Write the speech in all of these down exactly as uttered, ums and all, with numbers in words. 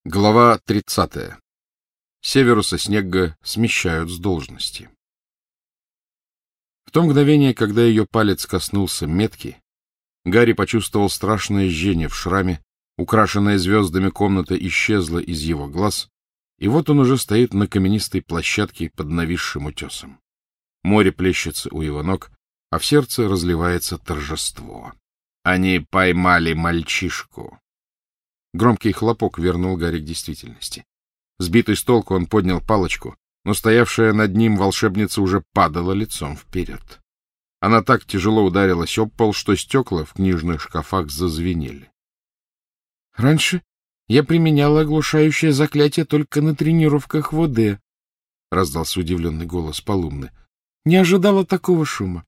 Глава тридцатая. Северуса Снегга смещают с должности. В то мгновение, когда ее палец коснулся метки, Гарри почувствовал страшное жжение в шраме, украшенная звездами комната исчезла из его глаз, и вот он уже стоит на каменистой площадке под нависшим утесом. Море плещется у его ног, а в сердце разливается торжество. Они поймали мальчишку. Громкий хлопок вернул Гарри к действительности. Сбитый с толку, он поднял палочку, но стоявшая над ним волшебница уже падала лицом вперед. Она так тяжело ударилась об пол, что стекла в книжных шкафах зазвенели. — Раньше я применяла оглушающее заклятие только на тренировках в ОД, — раздался удивленный голос Полумны. — Не ожидала такого шума.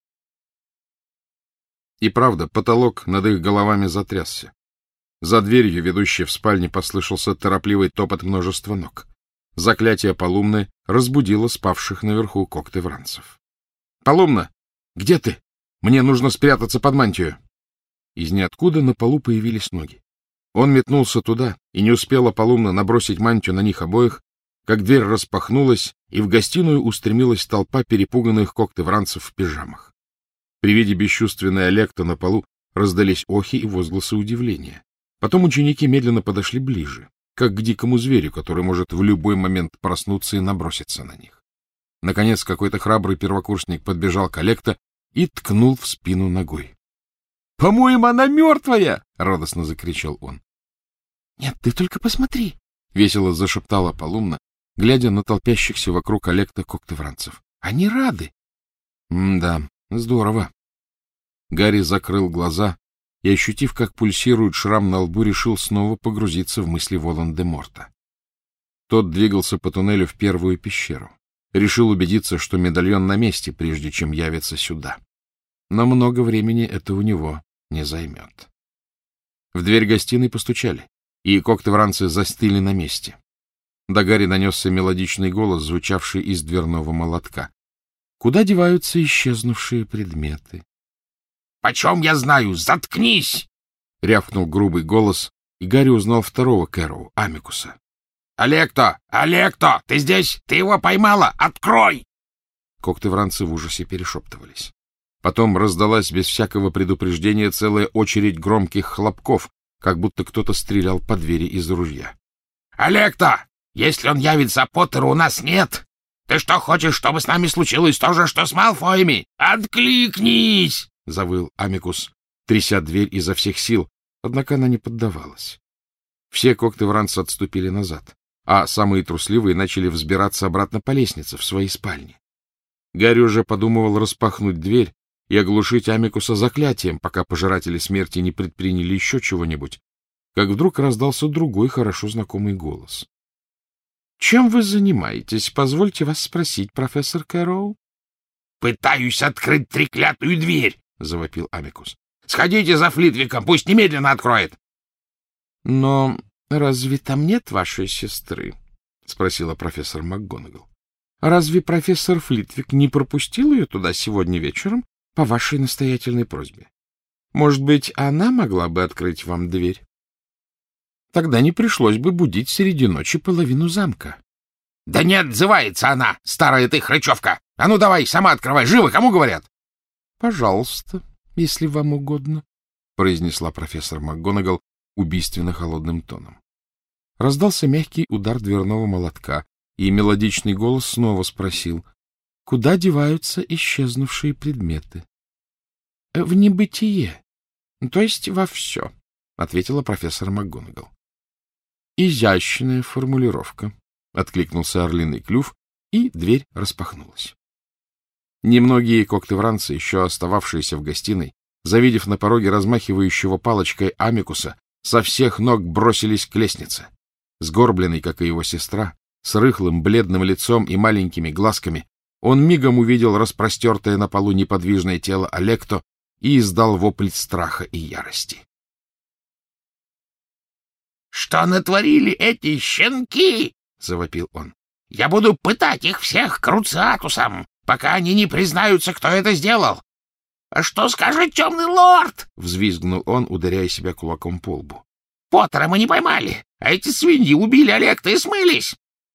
И правда, потолок над их головами затрясся. За дверью, ведущей в спальне, послышался торопливый топот множества ног. Заклятие Полумны разбудило спавших наверху когтевранцев. — Полумна, где ты? Мне нужно спрятаться под мантию. Из ниоткуда на полу появились ноги. Он метнулся туда, и не успела Полумна набросить мантию на них обоих, как дверь распахнулась, и в гостиную устремилась толпа перепуганных когтевранцев в пижамах. При виде бесчувственной Алекто на полу раздались охи и возгласы удивления. Потом ученики медленно подошли ближе, как к дикому зверю, который может в любой момент проснуться и наброситься на них. Наконец, какой-то храбрый первокурсник подбежал к Алекто и ткнул в спину ногой. — По-моему, она мертвая! — радостно закричал он. — Нет, ты только посмотри! — весело зашептала Полумна, глядя на толпящихся вокруг Алекто когтевранцев. — Они рады! — Да, здорово. Гарри закрыл глаза и, ощутив, как пульсирует шрам на лбу, решил снова погрузиться в мысли Волан-де-Морта. Тот двигался по туннелю в первую пещеру. Решил убедиться, что медальон на месте, прежде чем явится сюда. Но много времени это у него не займет. В дверь гостиной постучали, и когтевранцы застыли на месте. До Гарри донесся мелодичный голос, звучавший из дверного молотка. Куда деваются исчезнувшие предметы? — Почем я знаю? Заткнись! — рявкнул грубый голос, и Гарри узнал второго Кэроу, Амикуса. — Алекто! Алекто! Ты здесь? Ты его поймала? Открой! Когтевранцы в ужасе перешептывались. Потом раздалась без всякого предупреждения целая очередь громких хлопков, как будто кто-то стрелял по двери из ружья. — Алекто! Если он явится, Поттера у нас нет! Ты что, хочешь, чтобы с нами случилось то же, что с Малфоями? Откликнись! — завыл Амикус, тряся дверь изо всех сил, однако она не поддавалась. Все когтевранцы отступили назад, а самые трусливые начали взбираться обратно по лестнице в свои спальни. Гарри уже подумывал распахнуть дверь и оглушить Амикуса заклятием, пока пожиратели смерти не предприняли еще чего-нибудь, как вдруг раздался другой хорошо знакомый голос. — Чем вы занимаетесь? Позвольте вас спросить, профессор Кэроу. — Пытаюсь открыть треклятую дверь! — завопил Амикус. — Сходите за Флитвиком, пусть немедленно откроет. — Но разве там нет вашей сестры? — спросила профессор МакГонагал. — Разве профессор Флитвик не пропустил ее туда сегодня вечером по вашей настоятельной просьбе? Может быть, она могла бы открыть вам дверь? Тогда не пришлось бы будить среди ночи половину замка. — Да не отзывается она, старая ты хрычевка! А ну давай, сама открывай, живо, кому говорят? — Пожалуйста, если вам угодно, — произнесла профессор МакГонагал убийственно холодным тоном. Раздался мягкий удар дверного молотка, и мелодичный голос снова спросил, куда деваются исчезнувшие предметы. — В небытие, то есть во все, — ответила профессор МакГонагал. — Изящная формулировка, — откликнулся орлиный клюв, и дверь распахнулась. Немногие когтевранцы, еще остававшиеся в гостиной, завидев на пороге размахивающего палочкой Амикуса, со всех ног бросились к лестнице. Сгорбленный, как и его сестра, с рыхлым бледным лицом и маленькими глазками, он мигом увидел распростертое на полу неподвижное тело Алекто и издал вопль страха и ярости. — Что натворили эти щенки? — завопил он. — Я буду пытать их всех круциатусом, пока они не признаются, кто это сделал. — А что скажет темный лорд? — взвизгнул он, ударяя себя кулаком по лбу. Поттера мы не поймали, а эти свиньи убили Олекта и смылись.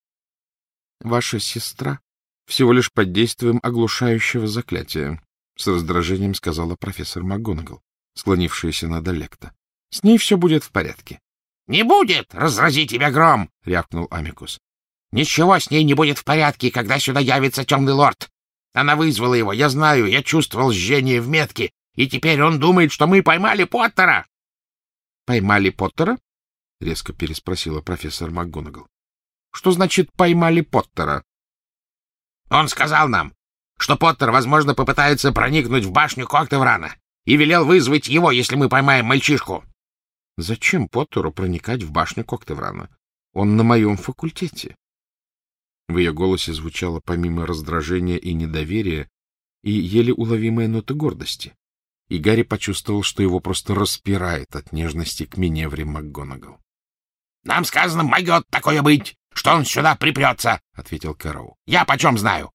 — Ваша сестра всего лишь под действием оглушающего заклятия, — с раздражением сказала профессор МакГонагал, склонившаяся над Олекта. — С ней все будет в порядке. — Не будет, разрази тебя гром! — рявкнул Амикус. — Ничего с ней не будет в порядке, когда сюда явится темный лорд. Она вызвала его, я знаю, я чувствовал жжение в метке, и теперь он думает, что мы поймали Поттера. — Поймали Поттера? — резко переспросила профессор МакГонагал. — Что значит «поймали Поттера»? — Он сказал нам, что Поттер, возможно, попытается проникнуть в башню Коктеврана, и велел вызвать его, если мы поймаем мальчишку. — Зачем Поттеру проникать в башню Коктеврана? Он на моем факультете. В ее голосе звучало помимо раздражения и недоверия и еле уловимая нота гордости, и Гарри почувствовал, что его просто распирает от нежности к Миневре МакГонагал. — Нам сказано, могет такое быть, что он сюда припрется, — ответил Кэрроу. — Я почем знаю?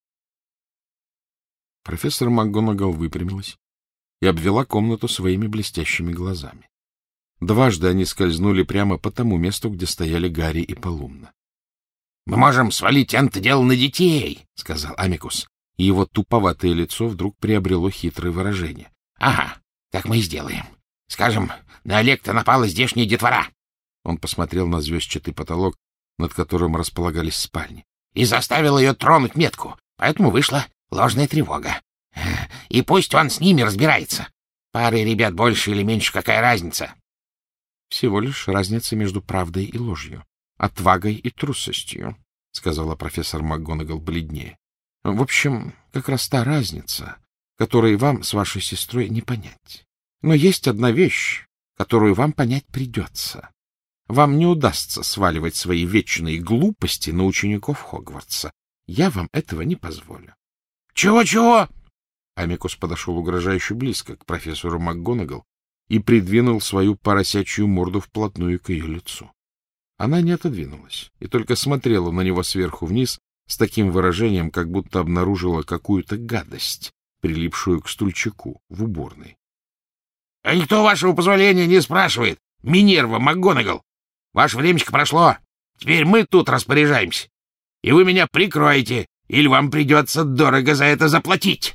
Профессор МакГонагал выпрямилась и обвела комнату своими блестящими глазами. Дважды они скользнули прямо по тому месту, где стояли Гарри и Полумна. — Мы можем свалить это дело на детей, — сказал Амикус, и его туповатое лицо вдруг приобрело хитрое выражение. — Ага, так мы и сделаем. Скажем, на Олекта напала здешняя детвора. Он посмотрел на звездчатый потолок, над которым располагались спальни, и заставил ее тронуть метку, поэтому вышла ложная тревога. И пусть он с ними разбирается. Пары ребят больше или меньше, какая разница? — Всего лишь разница между правдой и ложью, отвагой и трусостью, — сказала профессор МакГонагал бледнее. — В общем, как раз та разница, которую вам с вашей сестрой не понять. Но есть одна вещь, которую вам понять придется. Вам не удастся сваливать свои вечные глупости на учеников Хогвартса. Я вам этого не позволю. «Чего, — Чего-чего? Амикус подошел угрожающе близко к профессору МакГонагал и придвинул свою поросячью морду вплотную к ее лицу. Она не отодвинулась и только смотрела на него сверху вниз с таким выражением, как будто обнаружила какую-то гадость, прилипшую к стульчику в уборной. — А никто вашего позволения не спрашивает, Минерва МакГонагал. Ваше времечко прошло. Теперь мы тут распоряжаемся. И вы меня прикроете, или вам придется дорого за это заплатить.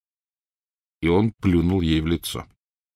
И он плюнул ей в лицо.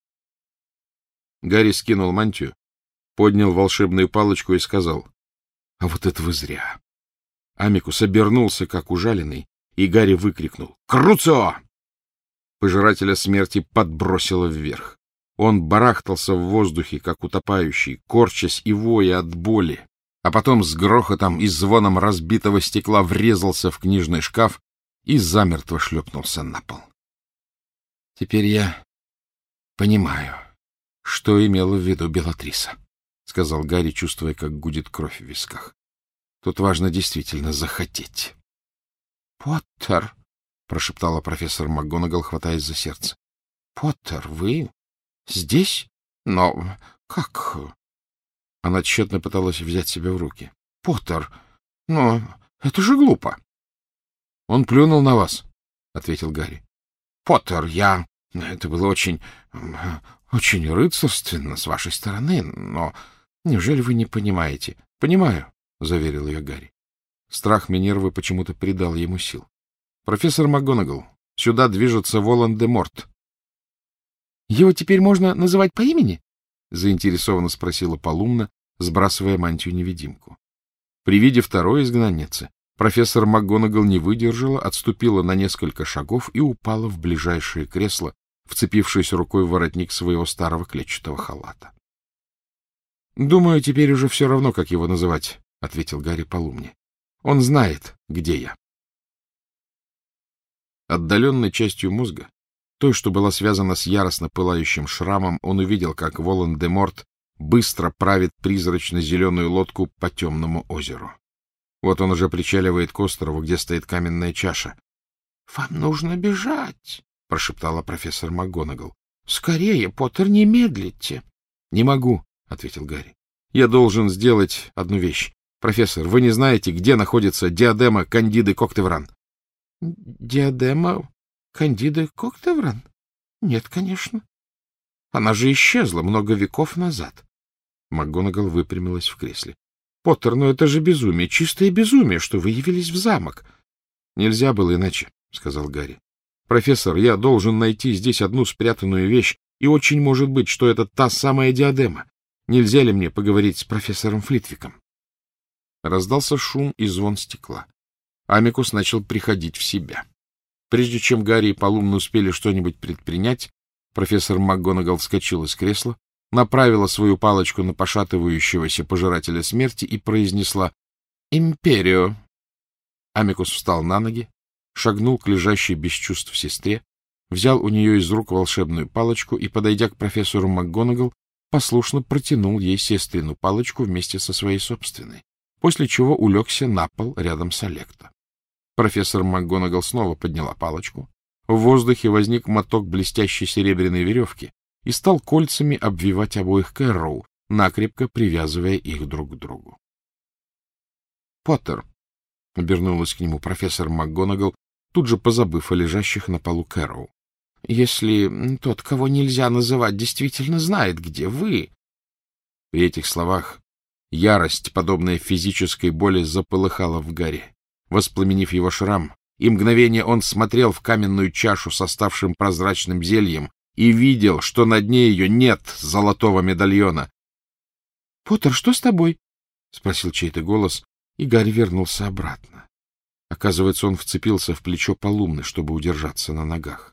Гарри скинул мантию, поднял волшебную палочку и сказал: — А вот это вы зря. Амикус обернулся, как ужаленный, и Гарри выкрикнул: — Круцо! Пожирателя смерти подбросило вверх. Он барахтался в воздухе, как утопающий, корчась и воя от боли, а потом с грохотом и звоном разбитого стекла врезался в книжный шкаф и замертво шлепнулся на пол. — Теперь я понимаю, что имела в виду Белатриса, — сказал Гарри, чувствуя, как гудит кровь в висках. — Тут важно действительно захотеть. — Поттер, — прошептала профессор МакГонагал, хватаясь за сердце. — Поттер, вы здесь? Но как? Она тщетно пыталась взять себя в руки. — Поттер, но это же глупо. — Он плюнул на вас, — ответил Гарри. — Поттер, я... Это было очень... очень рыцарственно с вашей стороны, но неужели вы не понимаете? — Понимаю, — заверил ее Гарри. Страх Минервы почему-то придал ему сил. — Профессор МакГонагал, сюда движется Волан-де-Морт. — Его теперь можно называть по имени? — заинтересованно спросила Полумна, сбрасывая мантию-невидимку. При виде второй изгнанницы профессор МакГонагал не выдержала, отступила на несколько шагов и упала в ближайшее кресло, вцепившись рукой в воротник своего старого клетчатого халата. — Думаю, теперь уже все равно, как его называть, — ответил Гарри Полумне. — Он знает, где я. Отдаленной частью мозга, той, что была связана с яростно пылающим шрамом, он увидел, как Волан-де-Морт быстро правит призрачно-зеленую лодку по темному озеру. Вот он уже причаливает к острову, где стоит каменная чаша. — Вам нужно бежать, — прошептала профессор МакГонагал. — Скорее, Поттер, не медлите. — Не могу, — ответил Гарри. — Я должен сделать одну вещь. Профессор, вы не знаете, где находится диадема Кандиды Коктевран? — Диадема Кандиды Коктевран? Нет, конечно. Она же исчезла много веков назад. МакГонагал выпрямилась в кресле. — Поттер, ну это же безумие, чистое безумие, что вы явились в замок. — Нельзя было иначе, — сказал Гарри. — Профессор, я должен найти здесь одну спрятанную вещь, и очень может быть, что это та самая диадема. Нельзя ли мне поговорить с профессором Флитвиком? Раздался шум и звон стекла. Амикус начал приходить в себя. Прежде чем Гарри и Полумна успели что-нибудь предпринять, профессор МакГонагал вскочил из кресла, направила свою палочку на пошатывающегося пожирателя смерти и произнесла «Империо». Амикус встал на ноги, шагнул к лежащей без чувств сестре, взял у нее из рук волшебную палочку и, подойдя к профессору МакГонагал, послушно протянул ей сестрину палочку вместе со своей собственной, после чего улегся на пол рядом с Алекто. Профессор МакГонагал снова подняла палочку. В воздухе возник моток блестящей серебряной веревки и стал кольцами обвивать обоих Кэрроу, накрепко привязывая их друг к другу. — Поттер, — обернулась к нему профессор МакГонагал, тут же позабыв о лежащих на полу Кэрроу, — если тот, кого нельзя называть, действительно знает, где вы... При этих словах ярость, подобная физической боли, заполыхала в Гарри, воспламенив его шрам, и мгновение он смотрел в каменную чашу с оставшим прозрачным зельем и видел, что на дне ее нет золотого медальона. — Поттер, что с тобой? — спросил чей-то голос, и Гарри вернулся обратно. Оказывается, он вцепился в плечо Полумны, чтобы удержаться на ногах.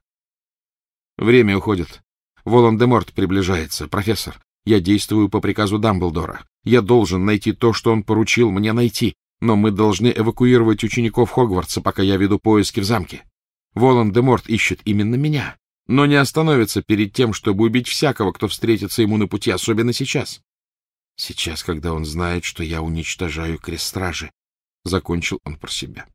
— Время уходит. Волан-де-Морт приближается. Профессор, я действую по приказу Дамблдора. Я должен найти то, что он поручил мне найти. Но мы должны эвакуировать учеников Хогвартса, пока я веду поиски в замке. Волан-де-Морт ищет именно меня, но не остановится перед тем, чтобы убить всякого, кто встретится ему на пути, особенно сейчас. Сейчас, когда он знает, что я уничтожаю Крест-Стражи, — закончил он про себя.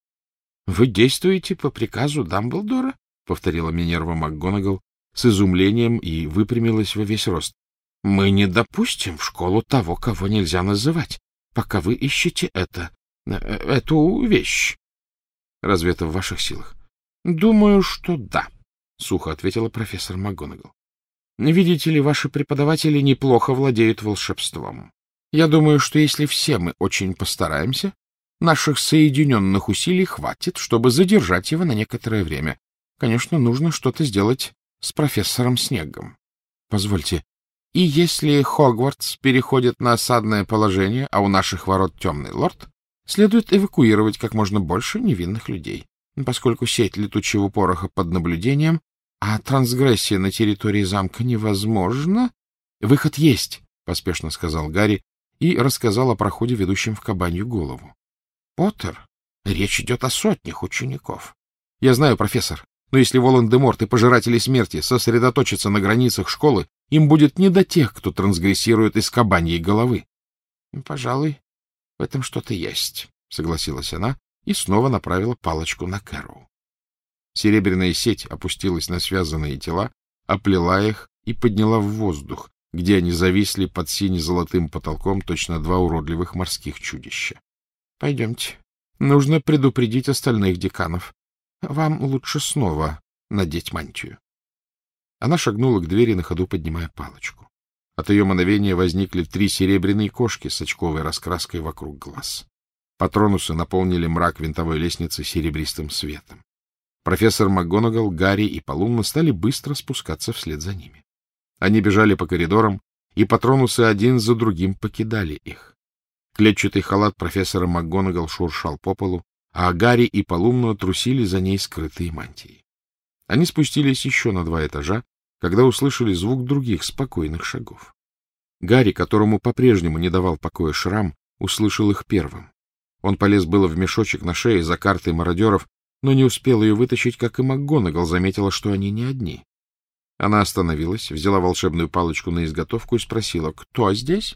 — Вы действуете по приказу Дамблдора? — повторила Минерва МакГонагал с изумлением и выпрямилась во весь рост. — Мы не допустим в школу того, кого нельзя называть, пока вы ищете это, эту вещь. Разве это в ваших силах? — Думаю, что да, — сухо ответила профессор МакГонагал. — Видите ли, ваши преподаватели неплохо владеют волшебством. Я думаю, что если все мы очень постараемся, наших соединенных усилий хватит, чтобы задержать его на некоторое время. Конечно, нужно что-то сделать с профессором Снеггом. Позвольте, и если Хогвартс переходит на осадное положение, а у наших ворот темный лорд, следует эвакуировать как можно больше невинных людей, поскольку сеть летучего пороха под наблюдением, а трансгрессия на территории замка невозможна. — Выход есть, — поспешно сказал Гарри и рассказал о проходе, ведущем в Кабанью голову. — Поттер, речь идет о сотнях учеников. — Я знаю, профессор, но если Волан-де-Морт и Пожиратели Смерти сосредоточатся на границах школы, им будет не до тех, кто трансгрессирует из Кабаньей головы. — Пожалуй, в этом что-то есть, — согласилась она и снова направила палочку на Кэрроу. Серебряная сеть опустилась на связанные тела, оплела их и подняла в воздух, где они зависли под сине-золотым потолком, точно два уродливых морских чудища. — Пойдемте. Нужно предупредить остальных деканов. Вам лучше снова надеть мантию. Она шагнула к двери, на ходу поднимая палочку. От ее мановения возникли три серебряные кошки с очковой раскраской вокруг глаз. Патронусы наполнили мрак винтовой лестницы серебристым светом. Профессор МакГонагал, Гарри и Полумна стали быстро спускаться вслед за ними. Они бежали по коридорам, и патронусы один за другим покидали их. Клетчатый халат профессора МакГонагал шуршал по полу, а Гарри и Полумна трусили за ней скрытые мантии. Они спустились еще на два этажа, когда услышали звук других спокойных шагов. Гарри, которому по-прежнему не давал покоя шрам, услышал их первым. Он полез было в мешочек на шее за картой мародеров, но не успел ее вытащить, как и МакГонагал заметила, что они не одни. Она остановилась, взяла волшебную палочку на изготовку и спросила: «Кто здесь?»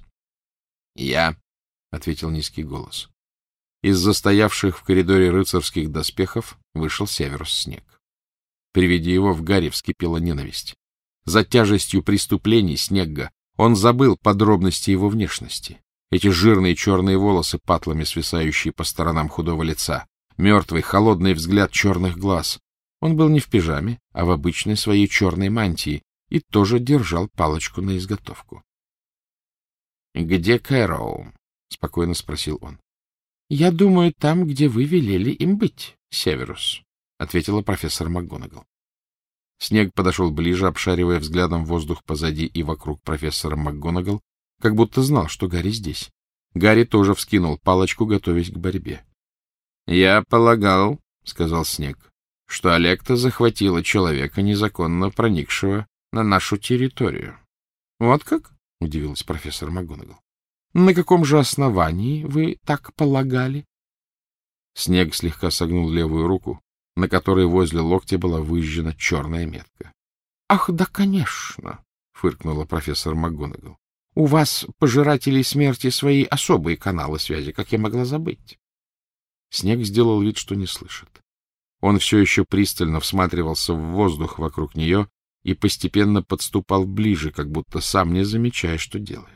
«Я», — ответил низкий голос. Из застоявших в коридоре рыцарских доспехов вышел Северус Снегг. При виде его в Гарри вскипела ненависть. За тяжестью преступлений Снегга он забыл подробности его внешности. Эти жирные черные волосы, патлами свисающие по сторонам худого лица, мертвый холодный взгляд черных глаз. Он был не в пижаме, а в обычной своей черной мантии и тоже держал палочку на изготовку. где Кэроу? — спокойно спросил он. — Я думаю, там, где вы велели им быть, Северус, — ответила профессор МакГонагал. Снег подошел ближе, обшаривая взглядом воздух позади и вокруг профессора МакГонагал, как будто знал, что Гарри здесь. Гарри тоже вскинул палочку, готовясь к борьбе. — Я полагал, — сказал Снег, — что Олекта захватила человека, незаконно проникшего на нашу территорию. — Вот как? — удивилась профессор МакГонагал. — На каком же основании вы так полагали? Снег слегка согнул левую руку, на которой возле локтя была выжжена черная метка. — Ах, да, конечно, — фыркнула профессор МакГонагал. — У вас, пожирателей смерти, свои особые каналы связи, как я могла забыть. Снег сделал вид, что не слышит. Он все еще пристально всматривался в воздух вокруг нее и постепенно подступал ближе, как будто сам не замечая, что делает.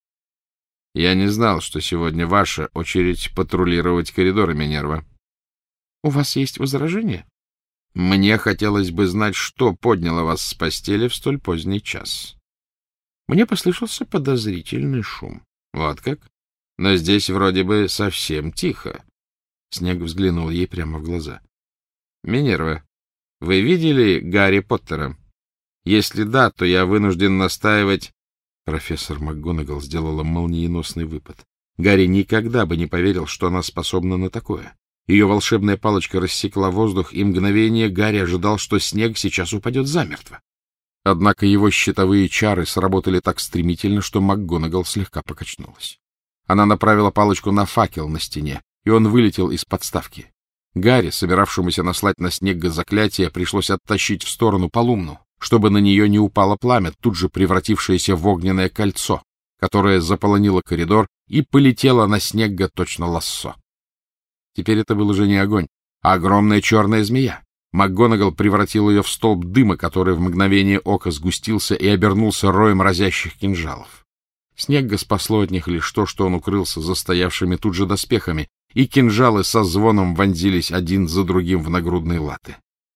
— Я не знал, что сегодня ваша очередь патрулировать коридоры, Минерва. — У вас есть возражения? — Мне хотелось бы знать, что подняло вас с постели в столь поздний час. Мне послышался подозрительный шум. — Вот как? Но здесь вроде бы совсем тихо. Снег взглянул ей прямо в глаза. — Минерва, вы видели Гарри Поттера? Если да, то я вынужден настаивать... Профессор МакГонагал сделала молниеносный выпад. Гарри никогда бы не поверил, что она способна на такое. Ее волшебная палочка рассекла воздух, и мгновение Гарри ожидал, что Снег сейчас упадет замертво. Однако его щитовые чары сработали так стремительно, что МакГонагал слегка покачнулась. Она направила палочку на факел на стене, и он вылетел из подставки. Гарри, собиравшемуся наслать на Снегга заклятие, пришлось оттащить в сторону Полумну, чтобы на нее не упало пламя, тут же превратившееся в огненное кольцо, которое заполонило коридор и полетело на Снегга точно лассо. Теперь это был уже не огонь, а огромная черная змея. МакГонагал превратил ее в столб дыма, который в мгновение ока сгустился и обернулся роем разящих кинжалов. Снегга спасло от них лишь то, что он укрылся за стоявшими тут же доспехами, и кинжалы со звоном вонзились один за другим в нагрудные латы.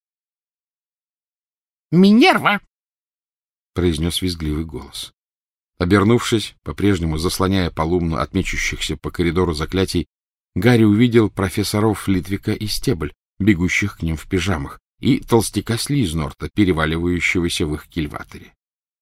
«Минерва!» — произнес визгливый голос. Обернувшись, по-прежнему заслоняя Полумну от мечущихся по коридору заклятий, Гарри увидел профессоров Флитвика и Стебль, бегущих к ним в пижамах, и толстяка Слизнорта, переваливающегося в их кильваторе.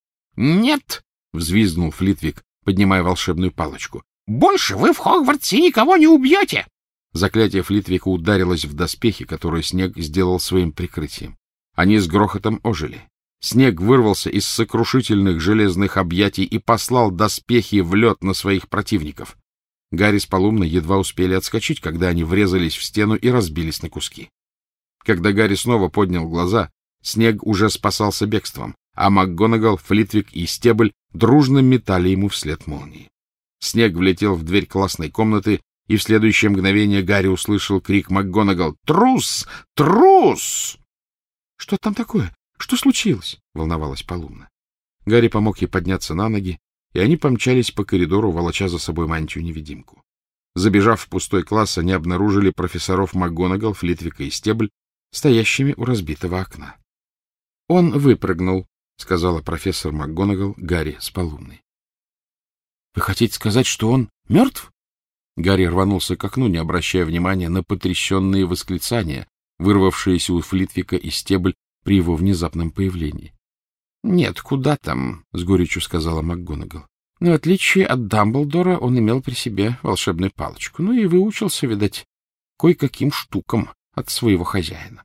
«Нет!» — взвизгнул Флитвик, поднимая волшебную палочку. «Больше вы в Хогвартсе никого не убьете!» Заклятие Флитвика ударилось в доспехи, которые Снег сделал своим прикрытием. Они с грохотом ожили. Снег вырвался из сокрушительных железных объятий и послал доспехи в лед на своих противников. Гарри с Полумной едва успели отскочить, когда они врезались в стену и разбились на куски. Когда Гарри снова поднял глаза, Снег уже спасался бегством, а МакГонагал, Флитвик и Стебль дружно метали ему вслед молнии. Снег влетел в дверь классной комнаты, и в следующее мгновение Гарри услышал крик МакГонагал: «Трус! Трус!» «Что там такое? Что случилось?» — волновалась Полумна. Гарри помог ей подняться на ноги, и они помчались по коридору, волоча за собой мантию-невидимку. Забежав в пустой класс, они обнаружили профессоров МакГонагал, Флитвика и Стебль, стоящими у разбитого окна. — Он выпрыгнул, — сказала профессор МакГонагал Гарри с Полумной. — Вы хотите сказать, что он мертв? Гарри рванулся к окну, не обращая внимания на потрясенные восклицания, вырвавшиеся у Флитвика и Стебль при его внезапном появлении. — Нет, куда там, — с горечью сказала МакГонагал. — Но в отличие от Дамблдора он имел при себе волшебную палочку, ну и выучился, видать, кое-каким штукам от своего хозяина.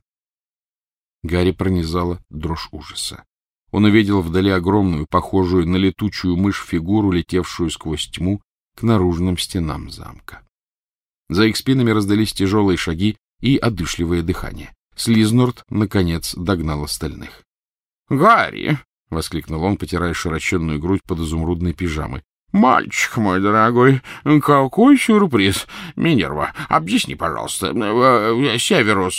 Гарри пронизала дрожь ужаса. Он увидел вдали огромную, похожую на летучую мышь фигуру, летевшую сквозь тьму к наружным стенам замка. За их спинами раздались тяжелые шаги и одышливое дыхание. Слизнорт, наконец, догнал остальных. — Гарри! — воскликнул он, потирая широченную грудь под изумрудной пижамой. — Мальчик мой дорогой, какой сюрприз! Минерва, объясни, пожалуйста, Северус,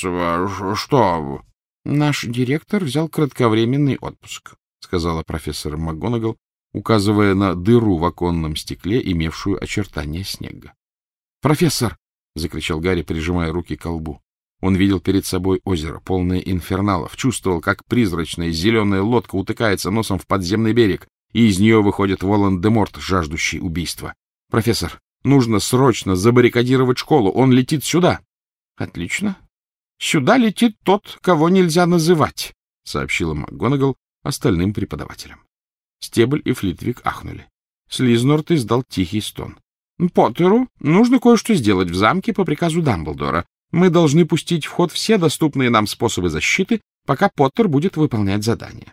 что... — Наш директор взял кратковременный отпуск, — сказала профессор МакГонагал, указывая на дыру в оконном стекле, имевшую очертания Снегга. — Профессор! — закричал Гарри, прижимая руки к лбу. Он видел перед собой озеро, полное инферналов, чувствовал, как призрачная зеленая лодка утыкается носом в подземный берег. и из нее выходит Волан-де-Морт, жаждущий убийства. Профессор, нужно срочно забаррикадировать школу. Он летит сюда. — Отлично. Сюда летит тот, кого нельзя называть, — сообщила МакГонагал остальным преподавателям. Стебль и Флитвик ахнули. Слизнорт издал тихий стон. — Поттеру нужно кое-что сделать в замке по приказу Дамблдора. Мы должны пустить в ход все доступные нам способы защиты, пока Поттер будет выполнять задание.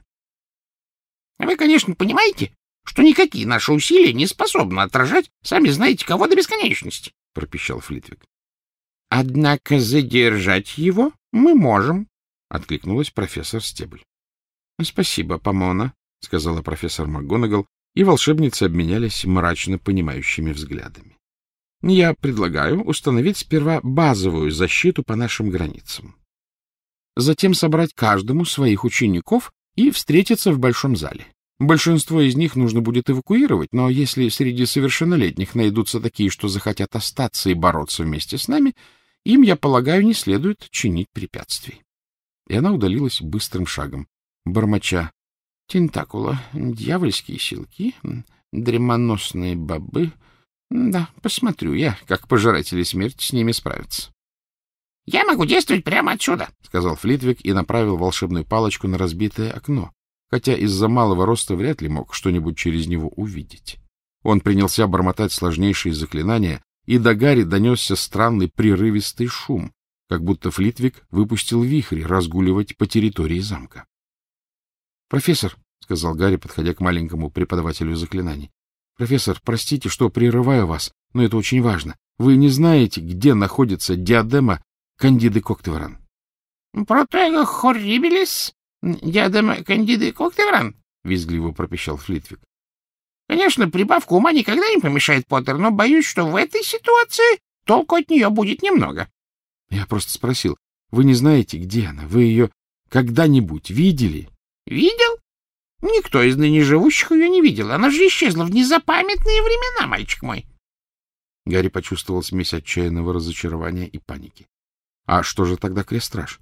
— Вы, конечно, понимаете, что никакие наши усилия не способны отражать, сами знаете, кого до бесконечности, — пропищал Флитвик. — Однако задержать его мы можем, — откликнулась профессор Стебль. — Спасибо, Помона, — сказала профессор МакГонагал, и волшебницы обменялись мрачно понимающими взглядами. — Я предлагаю установить сперва базовую защиту по нашим границам. Затем собрать каждому своих учеников и встретиться в большом зале. Большинство из них нужно будет эвакуировать, но если среди совершеннолетних найдутся такие, что захотят остаться и бороться вместе с нами, им, я полагаю, не следует чинить препятствий. И она удалилась быстрым шагом, бормоча: тентакула, дьявольские силки, дремоносные бобы. Да, посмотрю я, как пожиратели смерти с ними справятся. — Я могу действовать прямо отсюда, — сказал Флитвик и направил волшебную палочку на разбитое окно, хотя из-за малого роста вряд ли мог что-нибудь через него увидеть. Он принялся бормотать сложнейшие заклинания, и до Гарри донесся странный прерывистый шум, как будто Флитвик выпустил вихрь разгуливать по территории замка. — Профессор, — сказал Гарри, подходя к маленькому преподавателю заклинаний, — профессор, простите, что прерываю вас, но это очень важно. Вы не знаете, где находится диадема Кандиды Коктевран? — Протего хоррибилис, диадема Кандиды Коктевран, — визгливо пропищал Флитвик. — Конечно, прибавка ума никогда не помешает, Поттер, но боюсь, что в этой ситуации толку от нее будет немного. — Я просто спросил. Вы не знаете, где она? Вы ее когда-нибудь видели? — Видел? Никто из ныне живущих ее не видел. Она же исчезла в незапамятные времена, мальчик мой. Гарри почувствовал смесь отчаянного разочарования и паники. А что же тогда Крестраж?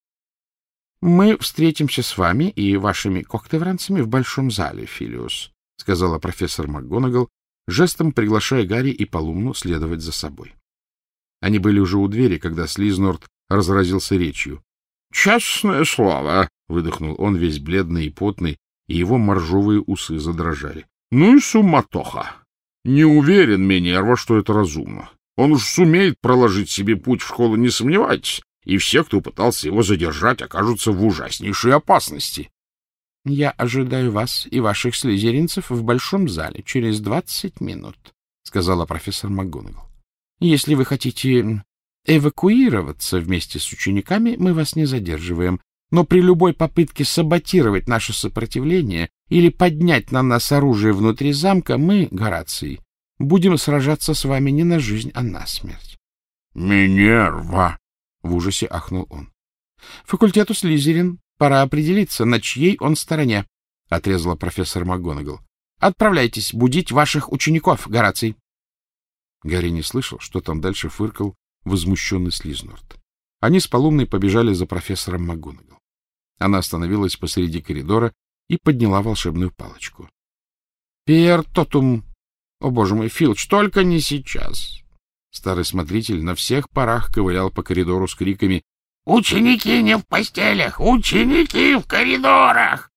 — Мы встретимся с вами и вашими коктевранцами в большом зале, Филиус, — сказала профессор МакГонагал, жестом приглашая Гарри и Полумну следовать за собой. Они были уже у двери, когда Слизнорт разразился речью. — Честное слово! — выдохнул он, весь бледный и потный, и его моржовые усы задрожали. — Ну и суматоха! Не уверен, Минерва, что это разумно. Он уж сумеет проложить себе путь в школу, не сомневайтесь, и все, кто пытался его задержать, окажутся в ужаснейшей опасности. — Я ожидаю вас и ваших слизеринцев в большом зале через двадцать минут, — сказала профессор МакГонагал. — Если вы хотите эвакуироваться вместе с учениками, мы вас не задерживаем, но при любой попытке саботировать наше сопротивление или поднять на нас оружие внутри замка, мы, Гораций, будем сражаться с вами не на жизнь, а на смерть. — Минерва! — в ужасе ахнул он. — Факультету Слизерин пора определиться, на чьей он стороне, — отрезала профессор МакГонагал. — Отправляйтесь будить ваших учеников, Гораций. Гарри не слышал, что там дальше фыркал возмущенный Слизнорт. Они с Полумной побежали за профессором МакГонагал. Она остановилась посреди коридора и подняла волшебную палочку. — Пер тотум! О, боже мой, Филч, только не сейчас! Старый смотритель на всех парах ковылял по коридору с криками: — Ученики не в постелях! Ученики в коридорах!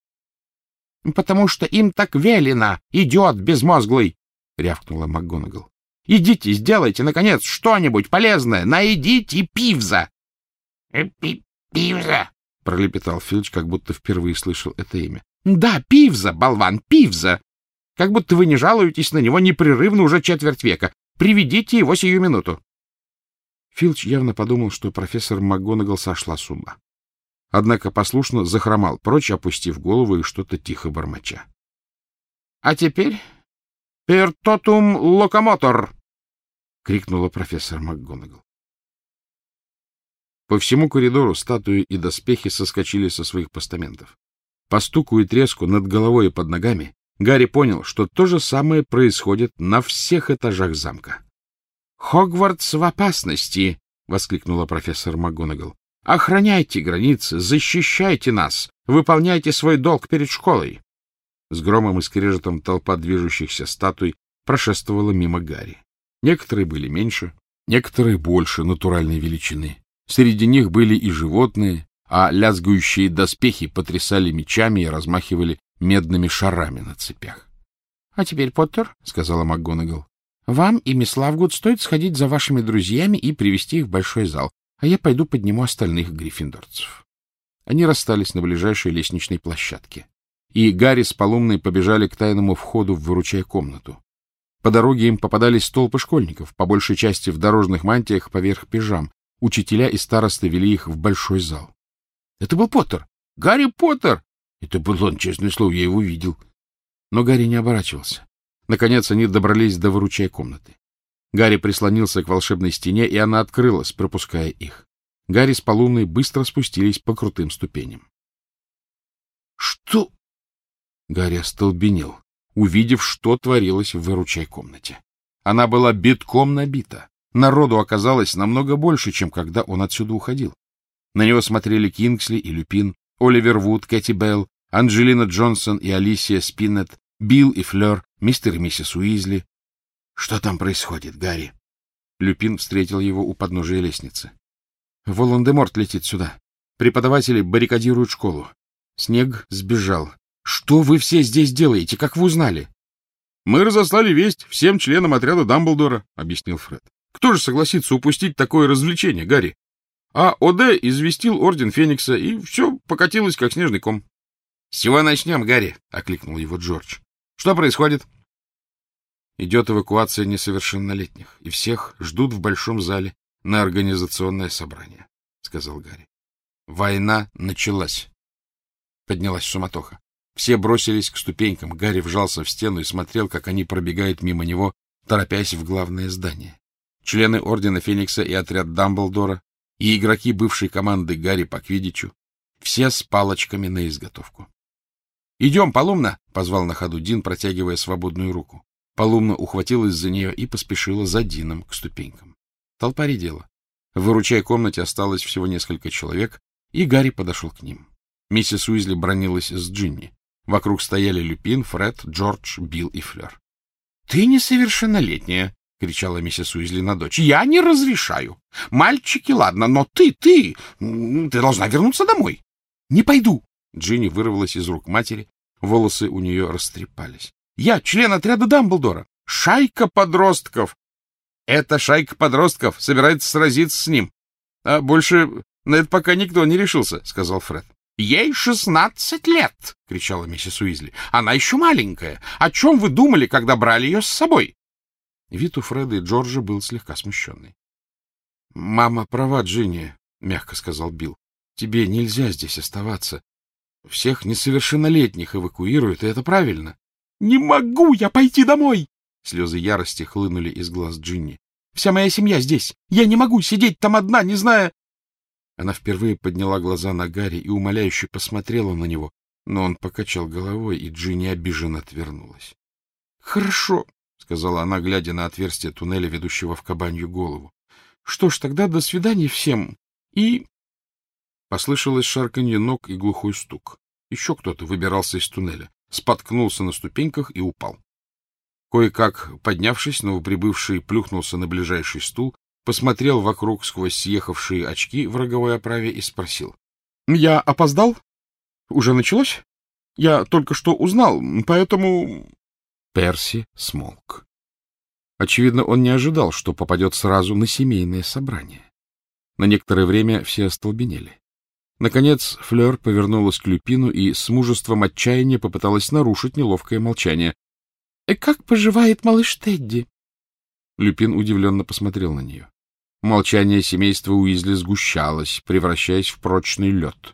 — Потому что им так велено, идиот безмозглый! — рявкнула МакГонагал. — Идите, сделайте, наконец, что-нибудь полезное! Найдите Пивза! — Пивза! — пролепетал Филч, как будто впервые слышал это имя. — Да, Пивза, болван, Пивза! Как будто вы не жалуетесь на него непрерывно уже четверть века. Приведите его сию минуту. Филч явно подумал, что профессор МакГонагал сошла с ума. Однако послушно захромал прочь, опустив голову и что-то тихо бормоча. — А теперь «Пертотум локомотор!» — крикнула профессор МакГонагал. По всему коридору статуи и доспехи соскочили со своих постаментов. По стуку и треску над головой и под ногами Гарри понял, что то же самое происходит на всех этажах замка. — Хогвартс в опасности! — воскликнула профессор МакГонагал. — Охраняйте границы, защищайте нас, выполняйте свой долг перед школой. С громом и скрежетом толпа движущихся статуй прошествовала мимо Гарри. Некоторые были меньше, некоторые больше натуральной величины. Среди них были и животные, а лязгающие доспехи потрясали мечами и размахивали медными шарами на цепях. — А теперь, Поттер, — сказала МакГонагал, — вам и мисс Лавгуд стоит сходить за вашими друзьями и привести их в большой зал, а я пойду подниму остальных гриффиндорцев. Они расстались на ближайшей лестничной площадке, и Гарри с Полумной побежали к тайному входу в выручай комнату. По дороге им попадались толпы школьников, по большей части в дорожных мантиях поверх пижам. Учителя и старосты вели их в большой зал. Это был Поттер! Гарри Поттер! Это был он, честное слово, я его видел. Но Гарри не оборачивался. Наконец они добрались до выручай комнаты. Гарри прислонился к волшебной стене, и она открылась, пропуская их. Гарри с Полумной быстро спустились по крутым ступеням. — Что? Гарри остолбенел, увидев, что творилось в выручай комнате. Она была битком набита. Народу оказалось намного больше, чем когда он отсюда уходил. На него смотрели Кингсли и Люпин, Оливер Вуд, Кэти Белл, Анджелина Джонсон и Алисия Спиннет, Билл и Флёр, мистер и миссис Уизли. — Что там происходит, Гарри? Люпин встретил его у подножия лестницы. — Волан-де-Морт летит сюда. Преподаватели баррикадируют школу. Снег сбежал. Что вы все здесь делаете? Как вы узнали? — Мы разослали весть всем членам отряда Дамблдора, — объяснил Фред. — Кто же согласится упустить такое развлечение, Гарри? А ОД известил Орден Феникса, и все покатилось, как снежный ком. — С чего начнем, Гарри? — окликнул его Джордж. — Что происходит? — Идет эвакуация несовершеннолетних, и всех ждут в большом зале на организационное собрание, — сказал Гарри. Война началась. Поднялась суматоха. Все бросились к ступенькам. Гарри вжался в стену и смотрел, как они пробегают мимо него, торопясь в главное здание. Члены Ордена Феникса и отряд Дамблдора, и игроки бывшей команды Гарри по квиддичу, все с палочками на изготовку. — Идем, Полумна! — позвал на ходу Дин, протягивая свободную руку. Полумна ухватилась за нее и поспешила за Дином к ступенькам. Толпа редела. В выручай комнате осталось всего несколько человек, и Гарри подошел к ним. Миссис Уизли бранилась с Джинни. Вокруг стояли Люпин, Фред, Джордж, Билл и Флёр. — Ты несовершеннолетняя! — кричала миссис Уизли на дочь. — Я не разрешаю. Мальчики, ладно, но ты, ты... Ты должна вернуться домой. — Не пойду. Джинни вырвалась из рук матери. Волосы у нее растрепались. — Я член отряда Дамблдора. Шайка подростков. Эта шайка подростков собирается сразиться с ним. А больше на это пока никто не решился, — сказал Фред. — Ей шестнадцать лет! — кричала миссис Уизли. — Она еще маленькая. О чем вы думали, когда брали ее с собой? Вид у Фреда и Джорджа был слегка смущенный. — Мама права, Джинни, — мягко сказал Билл. — Тебе нельзя здесь оставаться. Всех несовершеннолетних эвакуируют, и это правильно. — Не могу я пойти домой! Слезы ярости хлынули из глаз Джинни. — Вся моя семья здесь. Я не могу сидеть там одна, не зная... Она впервые подняла глаза на Гарри и умоляюще посмотрела на него, но он покачал головой, и Джинни обиженно отвернулась. — Хорошо, — сказала она, глядя на отверстие туннеля, ведущего в кабанью голову. — Что ж, тогда до свидания всем. И... Послышалось шарканье ног и глухой стук. Еще кто-то выбирался из туннеля, споткнулся на ступеньках и упал. Кое-как, поднявшись, новоприбывший плюхнулся на ближайший стул, посмотрел вокруг сквозь съехавшие очки в роговой оправе и спросил. — Я опоздал? Уже началось? Я только что узнал, поэтому... Перси смолк. Очевидно, он не ожидал, что попадет сразу на семейное собрание. На некоторое время все остолбенели. Наконец Флёр повернулась к Люпину и с мужеством отчаяния попыталась нарушить неловкое молчание. — Как поживает малыш Тедди? Люпин удивленно посмотрел на нее. Молчание семейства Уизли сгущалось, превращаясь в прочный лед.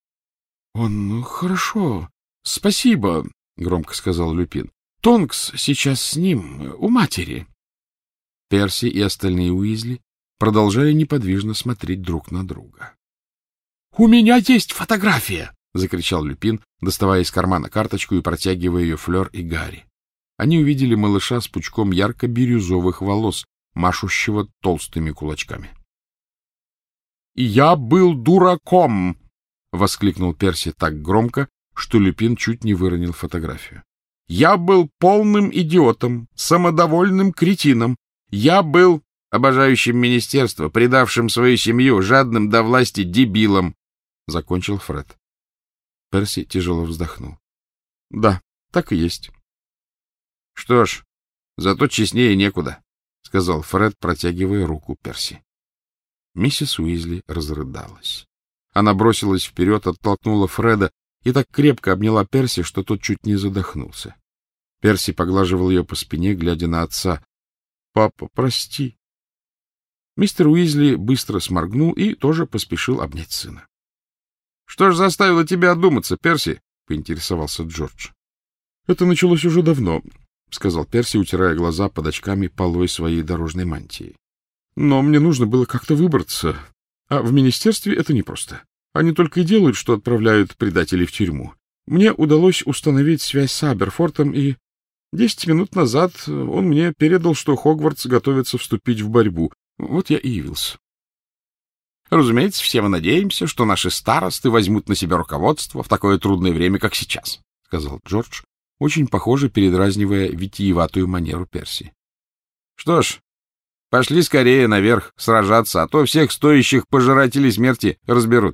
— Он хорошо. Спасибо, — громко сказал Люпин. — Тонкс сейчас с ним, у матери. Перси и остальные Уизли продолжали неподвижно смотреть друг на друга. — У меня есть фотография! — закричал Люпин, доставая из кармана карточку и протягивая ее Флёр и Гарри. Они увидели малыша с пучком ярко-бирюзовых волос, машущего толстыми кулачками. — Я был дураком! — воскликнул Перси так громко, что Люпин чуть не выронил фотографию. «Я был полным идиотом, самодовольным кретином. Я был обожающим министерство, предавшим свою семью, жадным до власти дебилом», — закончил Фред. Перси тяжело вздохнул. «Да, так и есть». «Что ж, зато честнее некуда», — сказал Фред, протягивая руку Перси. Миссис Уизли разрыдалась. Она бросилась вперед, оттолкнула Фреда и так крепко обняла Перси, что тот чуть не задохнулся. Перси поглаживал ее по спине, глядя на отца. — Папа, прости. Мистер Уизли быстро сморгнул и тоже поспешил обнять сына. — Что ж заставило тебя одуматься, Перси? — поинтересовался Джордж. — Это началось уже давно, — сказал Перси, утирая глаза под очками полой своей дорожной мантии. — Но мне нужно было как-то выбраться. А в министерстве это непросто. Они только и делают, что отправляют предателей в тюрьму. Мне удалось установить связь с Аберфортом, и десять минут назад он мне передал, что Хогвартс готовится вступить в борьбу. Вот я и явился. — Разумеется, все мы надеемся, что наши старосты возьмут на себя руководство в такое трудное время, как сейчас, — сказал Джордж, очень похоже передразнивая витиеватую манеру Перси. — Что ж, пошли скорее наверх сражаться, а то всех стоящих пожирателей смерти разберут.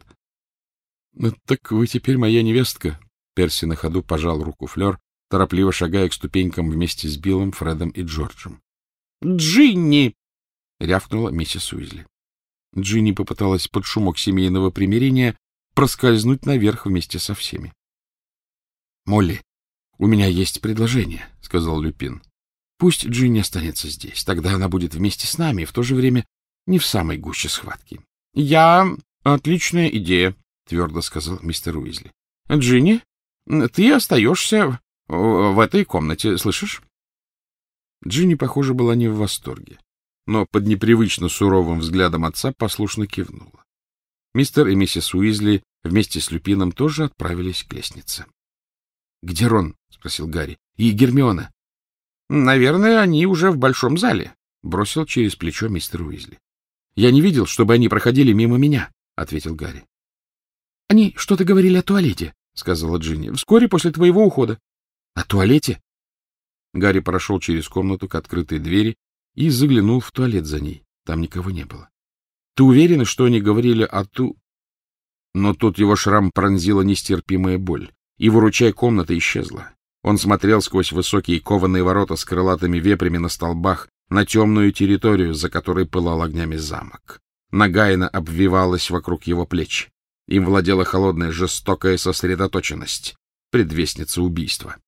— Так вы теперь моя невестка? Перси на ходу пожал руку Флёр, торопливо шагая к ступенькам вместе с Биллом, Фредом и Джорджем. — Джинни! — рявкнула миссис Уизли. Джинни попыталась под шумок семейного примирения проскользнуть наверх вместе со всеми. — Молли, у меня есть предложение, — сказал Люпин. — Пусть Джинни останется здесь, тогда она будет вместе с нами и в то же время не в самой гуще схватки. — Я... Отличная идея, — твердо сказал мистер Уизли. — Джинни, ты остаешься в этой комнате, слышишь? Джинни, похоже, была не в восторге, но под непривычно суровым взглядом отца послушно кивнула. Мистер и миссис Уизли вместе с Люпином тоже отправились к лестнице. — Где Рон? — спросил Гарри. — И Гермиона? — Наверное, они уже в большом зале, — бросил через плечо мистер Уизли. — Я не видел, чтобы они проходили мимо меня, — ответил Гарри. — Они что-то говорили о туалете, — сказала Джинни, — вскоре после твоего ухода. — О туалете? Гарри прошел через комнату к открытой двери и заглянул в туалет за ней. Там никого не было. — Ты уверена, что они говорили о ту... Но тут его шрам пронзила нестерпимая боль, и выручай комната исчезла. Он смотрел сквозь высокие кованые ворота с крылатыми вепрями на столбах на темную территорию, за которой пылал огнями замок. Нагайна обвивалась вокруг его плеч. Им владела холодная жестокая сосредоточенность, предвестница убийства.